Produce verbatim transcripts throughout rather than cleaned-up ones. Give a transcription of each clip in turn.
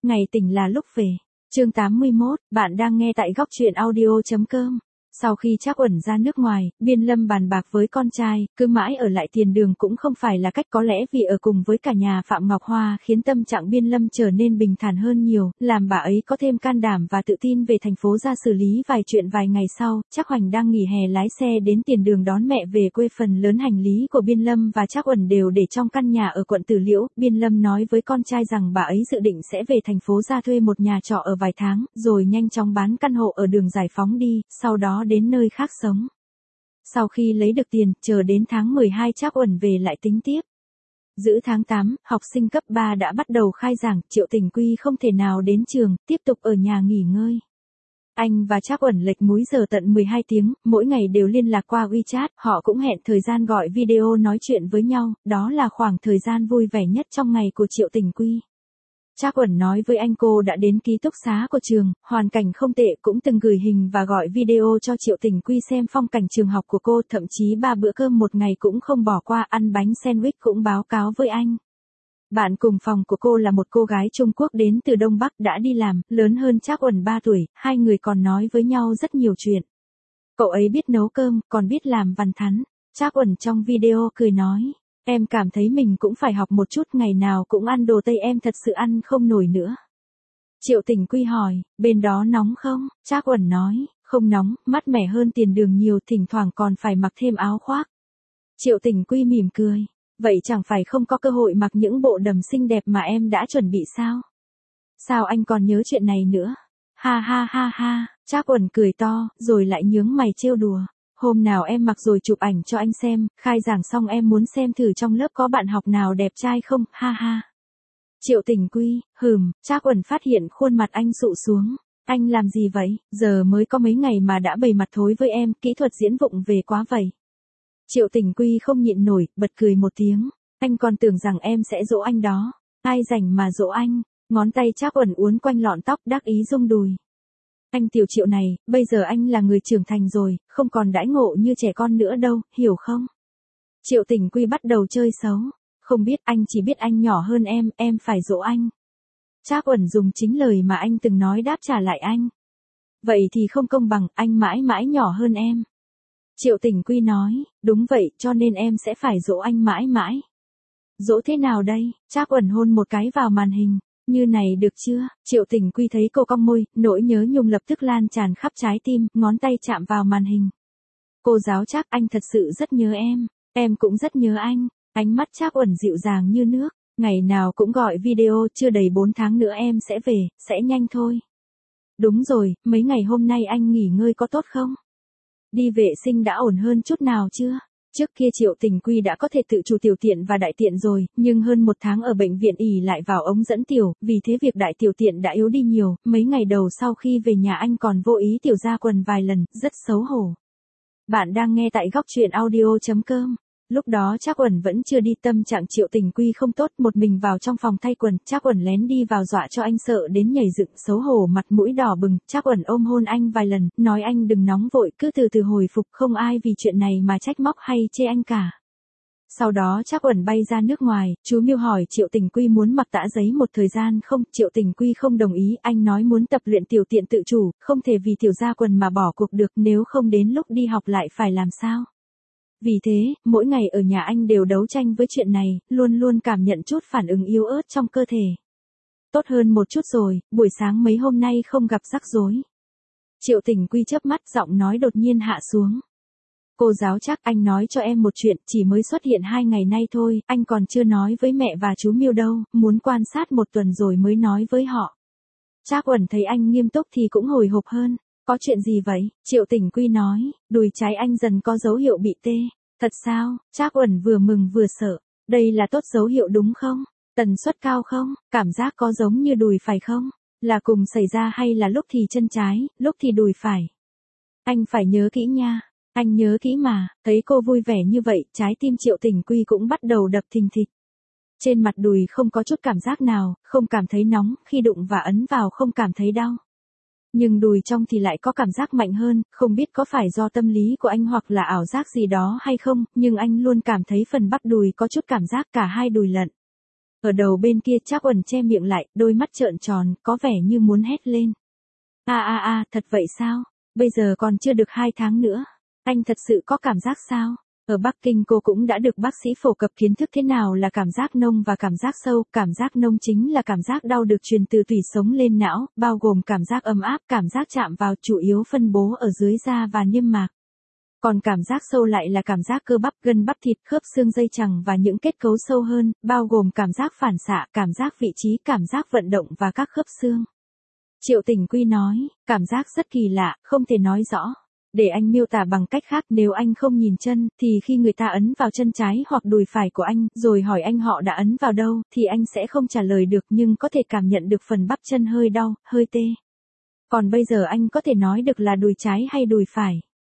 ngày tỉnh là lúc về. Chương tám mươi mốt, bạn đang nghe tại góc truyện audio chấm com. Sau khi Trác Uẩn ra nước ngoài, Biên Lâm bàn bạc với con trai, cứ mãi ở lại Tiền Đường cũng không phải là cách, có lẽ vì ở cùng với cả nhà Phạm Ngọc Hoa khiến tâm trạng Biên Lâm trở nên bình thản hơn nhiều, làm bà ấy có thêm can đảm và tự tin về thành phố ra xử lý vài chuyện. Vài ngày sau, Trác Hoành đang nghỉ hè lái xe đến Tiền Đường đón mẹ về quê. Phần lớn hành lý của Biên Lâm và Trác Uẩn đều để trong căn nhà ở quận Tử Liễu. Biên Lâm nói với con trai rằng bà ấy dự định sẽ về thành phố ra thuê một nhà trọ ở vài tháng, rồi nhanh chóng bán căn hộ ở đường Giải Phóng đi, sau đó đến nơi khác sống. Sau khi lấy được tiền, chờ đến tháng mười hai Trác Uẩn về lại tính tiếp. Giữa tháng tám, học sinh cấp ba đã bắt đầu khai giảng, Triệu Tình Quy không thể nào đến trường, tiếp tục ở nhà nghỉ ngơi. Anh và Trác Uẩn lệch múi giờ tận mười hai tiếng, mỗi ngày đều liên lạc qua WeChat, họ cũng hẹn thời gian gọi video nói chuyện với nhau, đó là khoảng thời gian vui vẻ nhất trong ngày của Triệu Tình Quy. Trác Uẩn nói với anh cô đã đến ký túc xá của trường, hoàn cảnh không tệ, cũng từng gửi hình và gọi video cho Triệu Tình Quy xem phong cảnh trường học của cô, thậm chí ba bữa cơm một ngày cũng không bỏ qua, ăn bánh sandwich cũng báo cáo với anh. Bạn cùng phòng của cô là một cô gái Trung Quốc đến từ Đông Bắc, đã đi làm, lớn hơn Trác Uẩn ba tuổi, hai người còn nói với nhau rất nhiều chuyện. Cậu ấy biết nấu cơm, còn biết làm vằn thắn. Trác Uẩn trong video cười nói, em cảm thấy mình cũng phải học một chút, ngày nào cũng ăn đồ Tây em thật sự ăn không nổi nữa. Triệu Tình Quy hỏi, bên đó nóng không? Trác Uẩn nói, không nóng, mát mẻ hơn Tiền Đường nhiều, thỉnh thoảng còn phải mặc thêm áo khoác. Triệu Tình Quy mỉm cười, vậy chẳng phải không có cơ hội mặc những bộ đầm xinh đẹp mà em đã chuẩn bị sao? Sao anh còn nhớ chuyện này nữa? Ha ha ha ha, Trác Uẩn cười to, rồi lại nhướng mày trêu đùa. Hôm nào em mặc rồi chụp ảnh cho anh xem, khai giảng xong em muốn xem thử trong lớp có bạn học nào đẹp trai không, ha ha. Triệu Tình Quy, hừm, Trác Uẩn phát hiện khuôn mặt anh sụ xuống. Anh làm gì vậy, giờ mới có mấy ngày mà đã bày mặt thối với em, kỹ thuật diễn vụng về quá vậy. Triệu Tình Quy không nhịn nổi, bật cười một tiếng. Anh còn tưởng rằng em sẽ dỗ anh đó. Ai rảnh mà dỗ anh. Ngón tay Trác Uẩn uốn quanh lọn tóc, đắc ý rung đùi. Anh Tiểu Triệu này, bây giờ anh là người trưởng thành rồi, không còn đãi ngộ như trẻ con nữa đâu, hiểu không? Triệu Tình Quy bắt đầu chơi xấu. Không biết, anh chỉ biết anh nhỏ hơn em, em phải dỗ anh. Trác Uẩn dùng chính lời mà anh từng nói đáp trả lại anh. Vậy thì không công bằng, anh mãi mãi nhỏ hơn em. Triệu Tình Quy nói, đúng vậy, cho nên em sẽ phải dỗ anh mãi mãi. Dỗ thế nào đây? Trác Uẩn hôn một cái vào màn hình. Như này được chưa? Triệu Tình Quy thấy cô cong môi, nỗi nhớ nhung lập tức lan tràn khắp trái tim, ngón tay chạm vào màn hình. Cô giáo Trác, anh thật sự rất nhớ em, em cũng rất nhớ anh. Ánh mắt Trác Uẩn dịu dàng như nước, ngày nào cũng gọi video, chưa đầy bốn tháng nữa em sẽ về, sẽ nhanh thôi. Đúng rồi, mấy ngày hôm nay anh nghỉ ngơi có tốt không? Đi vệ sinh đã ổn hơn chút nào chưa? Trước kia Triệu Tình Quy đã có thể tự chủ tiểu tiện và đại tiện rồi, nhưng hơn một tháng ở bệnh viện ỉ lại vào ống dẫn tiểu, vì thế việc đại tiểu tiện đã yếu đi nhiều, mấy ngày đầu sau khi về nhà anh còn vô ý tiểu ra quần vài lần, rất xấu hổ. Bạn đang nghe tại góc truyện audio chấm com. Lúc đó Trác Uẩn vẫn chưa đi, tâm trạng Triệu Tình Quy không tốt, một mình vào trong phòng thay quần, Trác Uẩn lén đi vào dọa cho anh sợ đến nhảy dựng, xấu hổ mặt mũi đỏ bừng, Trác Uẩn ôm hôn anh vài lần, nói anh đừng nóng vội, cứ từ từ hồi phục, không ai vì chuyện này mà trách móc hay chê anh cả. Sau đó Trác Uẩn bay ra nước ngoài, chú Miêu hỏi Triệu Tình Quy muốn mặc tã giấy một thời gian không, Triệu Tình Quy không đồng ý, anh nói muốn tập luyện tiểu tiện tự chủ, không thể vì tiểu gia quần mà bỏ cuộc được, nếu không đến lúc đi học lại phải làm sao. Vì thế, mỗi ngày ở nhà anh đều đấu tranh với chuyện này, luôn luôn cảm nhận chút phản ứng yếu ớt trong cơ thể. Tốt hơn một chút rồi, buổi sáng mấy hôm nay không gặp rắc rối. Triệu Tình Quy chớp mắt, giọng nói đột nhiên hạ xuống. Cô giáo Trác, anh nói cho em một chuyện, chỉ mới xuất hiện hai ngày nay thôi, anh còn chưa nói với mẹ và chú Miêu đâu, muốn quan sát một tuần rồi mới nói với họ. Trác Uẩn thấy anh nghiêm túc thì cũng hồi hộp hơn. Có chuyện gì vậy? Triệu Tình Quy nói, đùi trái anh dần có dấu hiệu bị tê. Thật sao? Trác Uẩn vừa mừng vừa sợ. Đây là tốt dấu hiệu đúng không? Tần suất cao không? Cảm giác có giống như đùi phải không? Là cùng xảy ra hay là lúc thì chân trái, lúc thì đùi phải? Anh phải nhớ kỹ nha. Anh nhớ kỹ mà. Thấy cô vui vẻ như vậy, trái tim Triệu Tình Quy cũng bắt đầu đập thình thịch. Trên mặt đùi không có chút cảm giác nào, không cảm thấy nóng, khi đụng và ấn vào không cảm thấy đau. Nhưng đùi trong thì lại có cảm giác mạnh hơn, không biết có phải do tâm lý của anh hoặc là ảo giác gì đó hay không, nhưng anh luôn cảm thấy phần bắp đùi có chút cảm giác, cả hai đùi lận. Ở đầu bên kia Trác Uẩn che miệng lại, đôi mắt trợn tròn, có vẻ như muốn hét lên. A a a, thật vậy sao? Bây giờ còn chưa được hai tháng nữa. Anh thật sự có cảm giác sao? Ở Bắc Kinh cô cũng đã được bác sĩ phổ cập kiến thức thế nào là cảm giác nông và cảm giác sâu. Cảm giác nông chính là cảm giác đau được truyền từ tủy sống lên não, bao gồm cảm giác ấm áp, cảm giác chạm vào chủ yếu phân bố ở dưới da và niêm mạc. Còn cảm giác sâu lại là cảm giác cơ bắp, gân bắp thịt, khớp xương dây chằng và những kết cấu sâu hơn, bao gồm cảm giác phản xạ, cảm giác vị trí, cảm giác vận động và các khớp xương. Triệu Tình Quy nói, cảm giác rất kỳ lạ, không thể nói rõ. Để anh miêu tả bằng cách khác, nếu anh không nhìn chân, thì khi người ta ấn vào chân trái hoặc đùi phải của anh, rồi hỏi anh họ đã ấn vào đâu, thì anh sẽ không trả lời được nhưng có thể cảm nhận được phần bắp chân hơi đau, hơi tê. Còn bây giờ anh có thể nói được là đùi trái hay đùi phải.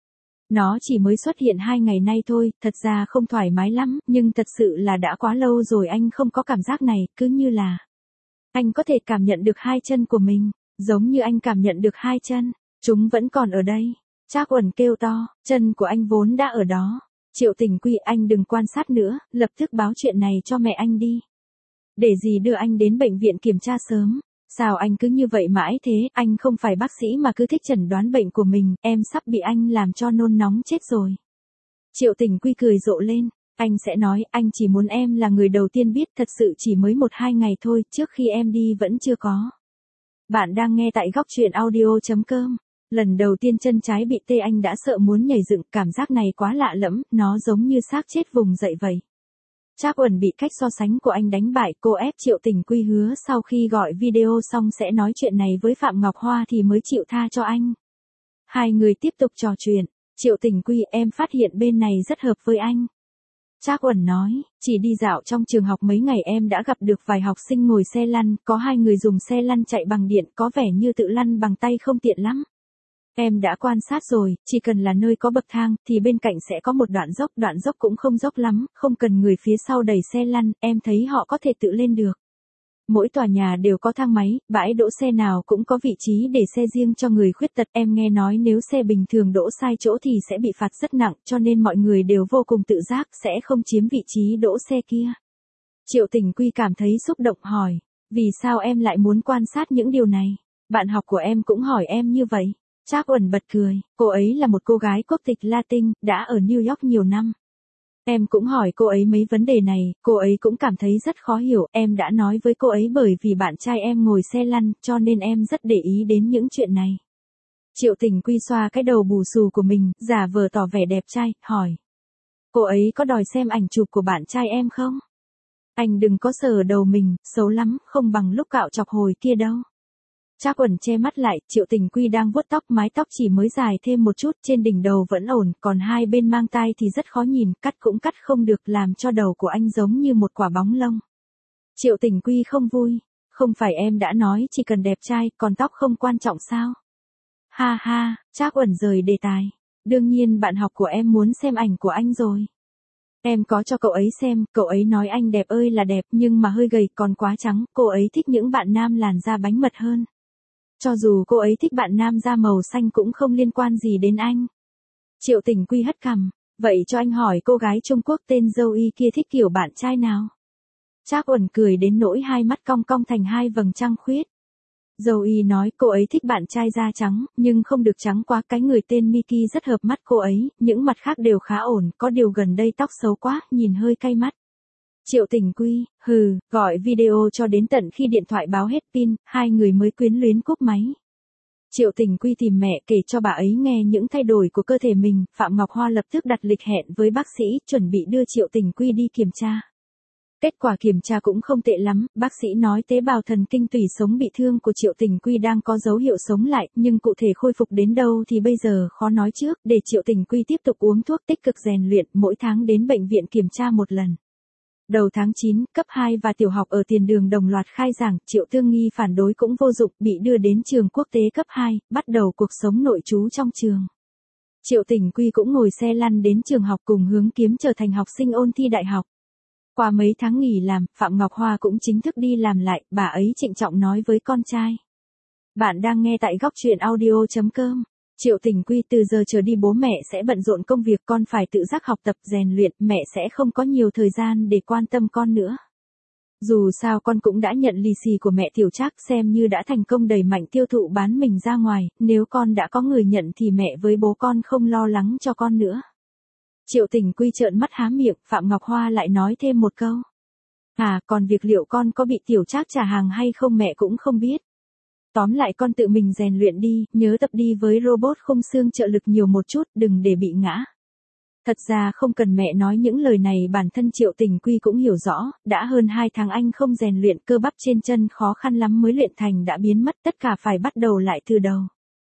Nó chỉ mới xuất hiện hai ngày nay thôi, thật ra không thoải mái lắm, nhưng thật sự là đã quá lâu rồi anh không có cảm giác này, cứ như là anh có thể cảm nhận được hai chân của mình, giống như anh cảm nhận được hai chân, chúng vẫn còn ở đây. Trác Uẩn kêu to, chân của anh vốn đã ở đó. Triệu Tình Quy, anh đừng quan sát nữa, lập tức báo chuyện này cho mẹ anh đi. Để gì đưa anh đến bệnh viện kiểm tra sớm. Sao anh cứ như vậy mãi thế, anh không phải bác sĩ mà cứ thích chẩn đoán bệnh của mình, em sắp bị anh làm cho nôn nóng chết rồi. Triệu Tình Quy cười rộ lên, anh sẽ nói, anh chỉ muốn em là người đầu tiên biết, thật sự chỉ mới một hai ngày thôi, trước khi em đi vẫn chưa có. Bạn đang nghe tại góc truyện audio chấm com. Lần đầu tiên chân trái bị tê anh đã sợ muốn nhảy dựng, cảm giác này quá lạ lẫm, nó giống như xác chết vùng dậy vậy. Trác Uẩn bị cách so sánh của anh đánh bại, cô ép Triệu Tình Quy hứa sau khi gọi video xong sẽ nói chuyện này với Phạm Ngọc Hoa thì mới chịu tha cho anh. Hai người tiếp tục trò chuyện, Triệu Tình Quy, em phát hiện bên này rất hợp với anh. Trác Uẩn nói, chỉ đi dạo trong trường học mấy ngày em đã gặp được vài học sinh ngồi xe lăn, có hai người dùng xe lăn chạy bằng điện, có vẻ như tự lăn bằng tay không tiện lắm. Em đã quan sát rồi, chỉ cần là nơi có bậc thang, thì bên cạnh sẽ có một đoạn dốc, đoạn dốc cũng không dốc lắm, không cần người phía sau đẩy xe lăn, em thấy họ có thể tự lên được. Mỗi tòa nhà đều có thang máy, bãi đỗ xe nào cũng có vị trí để xe riêng cho người khuyết tật. Em nghe nói nếu xe bình thường đỗ sai chỗ thì sẽ bị phạt rất nặng, cho nên mọi người đều vô cùng tự giác, sẽ không chiếm vị trí đỗ xe kia. Triệu Tình Quy cảm thấy xúc động hỏi, vì sao em lại muốn quan sát những điều này? Bạn học của em cũng hỏi em như vậy. Trác Uẩn bật cười, cô ấy là một cô gái quốc tịch Latin, đã ở New York nhiều năm. Em cũng hỏi cô ấy mấy vấn đề này, cô ấy cũng cảm thấy rất khó hiểu, em đã nói với cô ấy bởi vì bạn trai em ngồi xe lăn, cho nên em rất để ý đến những chuyện này. Triệu Tình Quy xoa cái đầu bù xù của mình, giả vờ tỏ vẻ đẹp trai, hỏi. Cô ấy có đòi xem ảnh chụp của bạn trai em không? Anh đừng có sờ đầu mình, xấu lắm, không bằng lúc cạo chọc hồi kia đâu. Trác Uẩn che mắt lại, Triệu Tình Quy đang vuốt tóc, mái tóc chỉ mới dài thêm một chút, trên đỉnh đầu vẫn ổn, còn hai bên mang tai thì rất khó nhìn, cắt cũng cắt không được, làm cho đầu của anh giống như một quả bóng lông. Triệu Tình Quy không vui, không phải em đã nói chỉ cần đẹp trai, còn tóc không quan trọng sao? Ha ha, Trác Uẩn rời đề tài, đương nhiên bạn học của em muốn xem ảnh của anh rồi. Em có cho cậu ấy xem, cậu ấy nói anh đẹp ơi là đẹp nhưng mà hơi gầy, còn quá trắng, cô ấy thích những bạn nam làn da bánh mật hơn. Cho dù cô ấy thích bạn nam da màu xanh cũng không liên quan gì đến anh. Triệu Tình Quy hất cằm, vậy cho anh hỏi cô gái Trung Quốc tên Zoe kia thích kiểu bạn trai nào? Trác Uẩn cười đến nỗi hai mắt cong cong thành hai vầng trăng khuyết. Zoe nói cô ấy thích bạn trai da trắng, nhưng không được trắng quá, cái người tên Mickey rất hợp mắt cô ấy, những mặt khác đều khá ổn, có điều gần đây tóc xấu quá, nhìn hơi cay mắt. Triệu Tình Quy, hừ, gọi video cho đến tận khi điện thoại báo hết pin, hai người mới quyến luyến cúp máy. Triệu Tình Quy tìm mẹ kể cho bà ấy nghe những thay đổi của cơ thể mình, Phạm Ngọc Hoa lập tức đặt lịch hẹn với bác sĩ, chuẩn bị đưa Triệu Tình Quy đi kiểm tra. Kết quả kiểm tra cũng không tệ lắm, bác sĩ nói tế bào thần kinh tủy sống bị thương của Triệu Tình Quy đang có dấu hiệu sống lại, nhưng cụ thể khôi phục đến đâu thì bây giờ khó nói trước, để Triệu Tình Quy tiếp tục uống thuốc tích cực rèn luyện, mỗi tháng đến bệnh viện kiểm tra một lần. Đầu tháng chín, cấp hai và tiểu học ở Tiền Đường đồng loạt khai giảng, Triệu Tương Nghi phản đối cũng vô dụng, bị đưa đến trường quốc tế cấp hai, bắt đầu cuộc sống nội trú trong trường. Triệu Tình Quy cũng ngồi xe lăn đến trường học cùng hướng kiếm trở thành học sinh ôn thi đại học. Qua mấy tháng nghỉ làm, Phạm Ngọc Hoa cũng chính thức đi làm lại, bà ấy trịnh trọng nói với con trai. Bạn đang nghe tại góc truyện audio chấm com. Triệu Tình Quy, từ giờ trở đi bố mẹ sẽ bận rộn công việc, con phải tự giác học tập rèn luyện, mẹ sẽ không có nhiều thời gian để quan tâm con nữa. Dù sao con cũng đã nhận lì xì của mẹ Tiểu Trác, xem như đã thành công đẩy mạnh tiêu thụ bán mình ra ngoài, nếu con đã có người nhận thì mẹ với bố con không lo lắng cho con nữa. Triệu Tình Quy trợn mắt há miệng, Phạm Ngọc Hoa lại nói thêm một câu. À, còn việc liệu con có bị Tiểu Trác trả hàng hay không mẹ cũng không biết. Tóm lại con tự mình rèn luyện đi, nhớ tập đi với robot khung xương trợ lực nhiều một chút, đừng để bị ngã. Thật ra không cần mẹ nói những lời này, bản thân Triệu Tình Quy cũng hiểu rõ, đã hơn hai tháng anh không rèn luyện, cơ bắp trên chân khó khăn lắm mới luyện thành đã biến mất, tất cả phải bắt đầu lại từ đầu.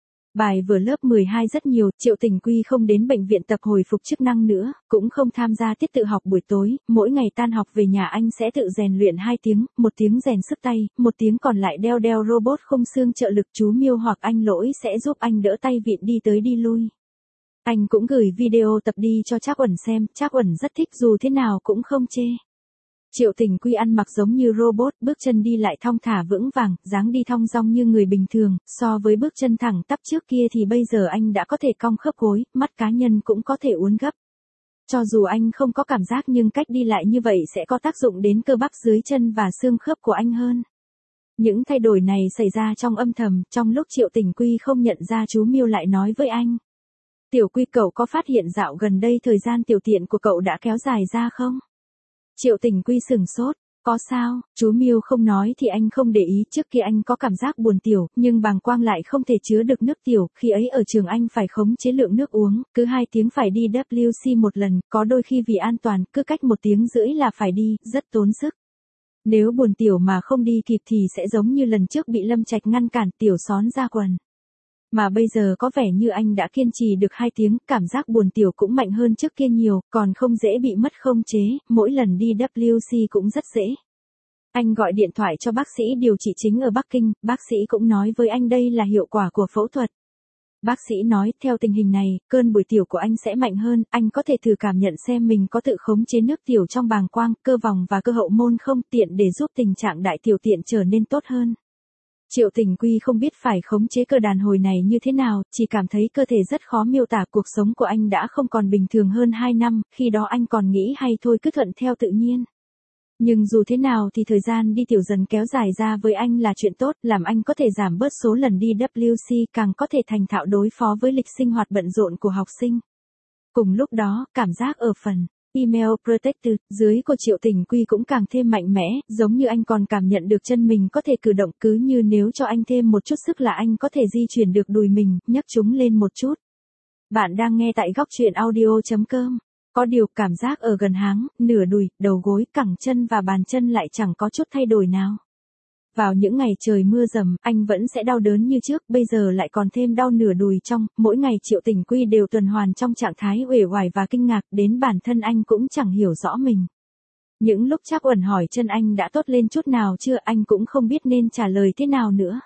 Bài vừa lớp mười hai rất nhiều, Triệu Tình Quy không đến bệnh viện tập hồi phục chức năng nữa, cũng không tham gia tiết tự học buổi tối, mỗi ngày tan học về nhà anh sẽ tự rèn luyện hai tiếng, một tiếng rèn sức tay, một tiếng còn lại đeo đeo robot khung xương trợ lực, chú Miêu hoặc anh Lỗi sẽ giúp anh đỡ tay vịn đi tới đi lui. Anh cũng gửi video tập đi cho Trác Uẩn xem, Trác Uẩn rất thích, dù thế nào cũng không chê. Triệu Tình Quy ăn mặc giống như robot, bước chân đi lại thong thả vững vàng, dáng đi thong dong như người bình thường, so với bước chân thẳng tắp trước kia thì bây giờ anh đã có thể cong khớp gối, mắt cá nhân cũng có thể uốn gấp. Cho dù anh không có cảm giác nhưng cách đi lại như vậy sẽ có tác dụng đến cơ bắp dưới chân và xương khớp của anh hơn. Những thay đổi này xảy ra trong âm thầm, trong lúc Triệu Tình Quy không nhận ra, chú Miêu lại nói với anh. Tiểu Quy, cậu có phát hiện dạo gần đây thời gian tiểu tiện của cậu đã kéo dài ra không? Triệu Tình Quy sửng sốt, có sao? Chú Miêu không nói thì anh không để ý, trước kia anh có cảm giác buồn tiểu, nhưng bàng quang lại không thể chứa được nước tiểu, khi ấy ở trường anh phải khống chế lượng nước uống, cứ hai tiếng phải đi W C một lần, có đôi khi vì an toàn, cứ cách một tiếng rưỡi là phải đi, rất tốn sức. Nếu buồn tiểu mà không đi kịp thì sẽ giống như lần trước bị Lâm Trạch ngăn cản, tiểu xón ra quần. Mà bây giờ có vẻ như anh đã kiên trì được hai tiếng, cảm giác buồn tiểu cũng mạnh hơn trước kia nhiều, còn không dễ bị mất không chế, mỗi lần đi W C cũng rất dễ. Anh gọi điện thoại cho bác sĩ điều trị chính ở Bắc Kinh, bác sĩ cũng nói với anh đây là hiệu quả của phẫu thuật. Bác sĩ nói, theo tình hình này, cơn buổi tiểu của anh sẽ mạnh hơn, anh có thể thử cảm nhận xem mình có tự khống chế nước tiểu trong bàng quang, cơ vòng và cơ hậu môn không, tiện để giúp tình trạng đại tiểu tiện trở nên tốt hơn. Triệu Tình Quy không biết phải khống chế cơ đàn hồi này như thế nào, chỉ cảm thấy cơ thể rất khó miêu tả. Cuộc sống của anh đã không còn bình thường hơn hai năm, khi đó anh còn nghĩ hay thôi cứ thuận theo tự nhiên. Nhưng dù thế nào thì thời gian đi tiểu dần kéo dài ra với anh là chuyện tốt, làm anh có thể giảm bớt số lần đi W C, càng có thể thành thạo đối phó với lịch sinh hoạt bận rộn của học sinh. Cùng lúc đó, cảm giác ở phần Email Protected dưới của Triệu Tình Quy cũng càng thêm mạnh mẽ, giống như anh còn cảm nhận được chân mình có thể cử động, cứ như nếu cho anh thêm một chút sức là anh có thể di chuyển được đùi mình, nhấc chúng lên một chút. Bạn đang nghe tại góc truyện audio chấm com. Có điều cảm giác ở gần háng, nửa đùi, đầu gối, cẳng chân và bàn chân lại chẳng có chút thay đổi nào. Vào những ngày trời mưa rầm, anh vẫn sẽ đau đớn như trước, bây giờ lại còn thêm đau nửa đùi trong, mỗi ngày Triệu Tình Quy đều tuần hoàn trong trạng thái uể oải và kinh ngạc, đến bản thân anh cũng chẳng hiểu rõ mình. Những lúc Trác Uẩn hỏi chân anh đã tốt lên chút nào chưa, anh cũng không biết nên trả lời thế nào nữa.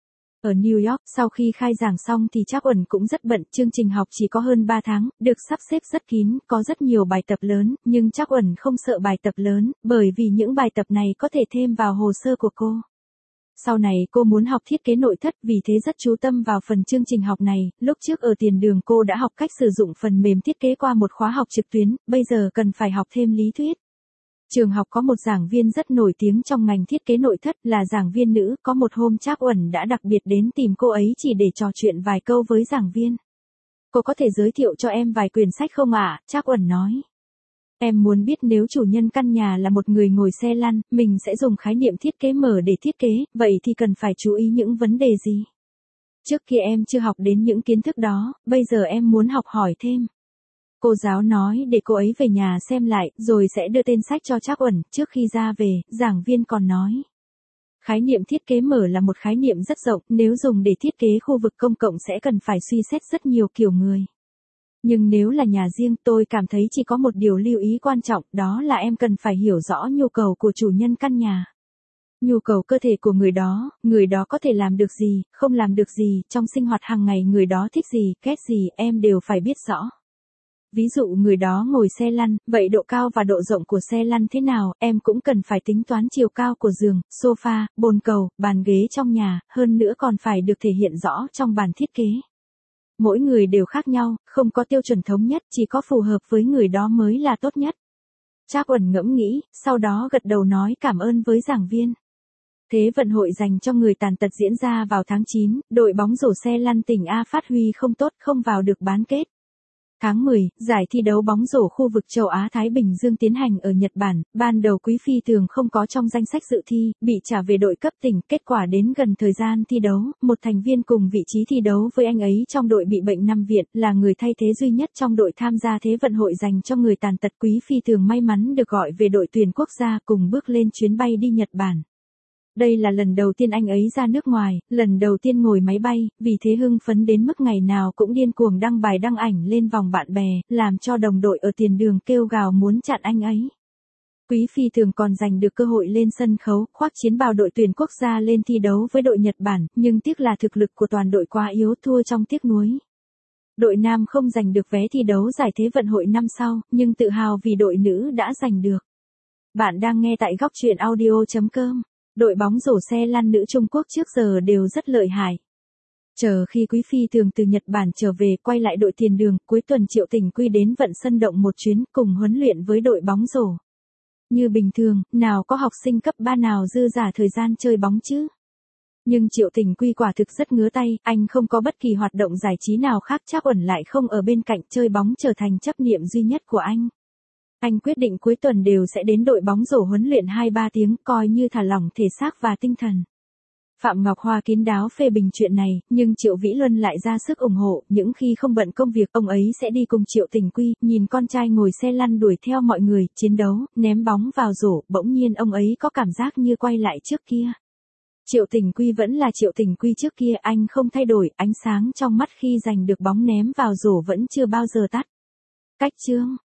Ở New York, sau khi khai giảng xong thì Trác Uẩn cũng rất bận, chương trình học chỉ có hơn ba tháng, được sắp xếp rất kín, có rất nhiều bài tập lớn, nhưng Trác Uẩn không sợ bài tập lớn, bởi vì những bài tập này có thể thêm vào hồ sơ của cô. Sau này cô muốn học thiết kế nội thất, vì thế rất chú tâm vào phần chương trình học này, lúc trước ở Tiền Đường cô đã học cách sử dụng phần mềm thiết kế qua một khóa học trực tuyến, bây giờ cần phải học thêm lý thuyết. Trường học có một giảng viên rất nổi tiếng trong ngành thiết kế nội thất, là giảng viên nữ, có một hôm Trác Uẩn đã đặc biệt đến tìm cô ấy chỉ để trò chuyện vài câu với giảng viên. Cô có thể giới thiệu cho em vài quyển sách không ạ? Trác Uẩn nói. Em muốn biết nếu chủ nhân căn nhà là một người ngồi xe lăn, mình sẽ dùng khái niệm thiết kế mở để thiết kế, vậy thì cần phải chú ý những vấn đề gì? Trước kia em chưa học đến những kiến thức đó, bây giờ em muốn học hỏi thêm. Cô giáo nói để cô ấy về nhà xem lại, rồi sẽ đưa tên sách cho Trác Uẩn. Trước khi ra về, giảng viên còn nói. Khái niệm thiết kế mở là một khái niệm rất rộng, nếu dùng để thiết kế khu vực công cộng sẽ cần phải suy xét rất nhiều kiểu người. Nhưng nếu là nhà riêng, tôi cảm thấy chỉ có một điều lưu ý quan trọng, đó là em cần phải hiểu rõ nhu cầu của chủ nhân căn nhà. Nhu cầu cơ thể của người đó, người đó có thể làm được gì, không làm được gì, trong sinh hoạt hàng ngày người đó thích gì, ghét gì, em đều phải biết rõ. Ví dụ người đó ngồi xe lăn, vậy độ cao và độ rộng của xe lăn thế nào, em cũng cần phải tính toán chiều cao của giường, sofa, bồn cầu, bàn ghế trong nhà, hơn nữa còn phải được thể hiện rõ trong bản thiết kế. Mỗi người đều khác nhau, không có tiêu chuẩn thống nhất, chỉ có phù hợp với người đó mới là tốt nhất. Trác Uẩn ngẫm nghĩ, sau đó gật đầu nói cảm ơn với giảng viên. Thế vận hội dành cho người tàn tật diễn ra vào tháng chín, đội bóng rổ xe lăn tỉnh A phát huy không tốt, không vào được bán kết. Tháng mười, giải thi đấu bóng rổ khu vực châu Á-Thái Bình Dương tiến hành ở Nhật Bản, ban đầu Quý Phi Tường không có trong danh sách dự thi, bị trả về đội cấp tỉnh, kết quả đến gần thời gian thi đấu, một thành viên cùng vị trí thi đấu với anh ấy trong đội bị bệnh nằm viện, là người thay thế duy nhất trong đội tham gia thế vận hội dành cho người tàn tật. Quý Phi Tường may mắn được gọi về đội tuyển quốc gia cùng bước lên chuyến bay đi Nhật Bản. Đây là lần đầu tiên anh ấy ra nước ngoài, lần đầu tiên ngồi máy bay, vì thế hưng phấn đến mức ngày nào cũng điên cuồng đăng bài đăng ảnh lên vòng bạn bè, làm cho đồng đội ở tiền đường kêu gào muốn chặn anh ấy. Quý Phi Tường còn giành được cơ hội lên sân khấu, khoác chiến bào đội tuyển quốc gia lên thi đấu với đội Nhật Bản, nhưng tiếc là thực lực của toàn đội quá yếu, thua trong tiếc nuối. Đội nam không giành được vé thi đấu giải thế vận hội năm sau, nhưng tự hào vì đội nữ đã giành được. Bạn đang nghe tại góc truyện audio chấm com. Đội bóng rổ xe lăn nữ Trung Quốc trước giờ đều rất lợi hại. Chờ khi Quý Phi Tường từ Nhật Bản trở về quay lại đội tiền đường, cuối tuần Triệu Tình Quy đến Vận Sân Động một chuyến cùng huấn luyện với đội bóng rổ. Như bình thường, nào có học sinh cấp ba nào dư dả thời gian chơi bóng chứ. Nhưng Triệu Tình Quy quả thực rất ngứa tay, anh không có bất kỳ hoạt động giải trí nào khác, Trác Uẩn lại không ở bên cạnh, chơi bóng trở thành chấp niệm duy nhất của anh. Anh quyết định cuối tuần đều sẽ đến đội bóng rổ huấn luyện hai ba tiếng, coi như thả lỏng thể xác và tinh thần. Phạm Ngọc Hoa kín đáo phê bình chuyện này, nhưng Triệu Vĩ Luân lại ra sức ủng hộ, những khi không bận công việc, ông ấy sẽ đi cùng Triệu Tình Quy, nhìn con trai ngồi xe lăn đuổi theo mọi người, chiến đấu, ném bóng vào rổ, bỗng nhiên ông ấy có cảm giác như quay lại trước kia. Triệu Tình Quy vẫn là Triệu Tình Quy trước kia, anh không thay đổi, ánh sáng trong mắt khi giành được bóng ném vào rổ vẫn chưa bao giờ tắt. Cách chương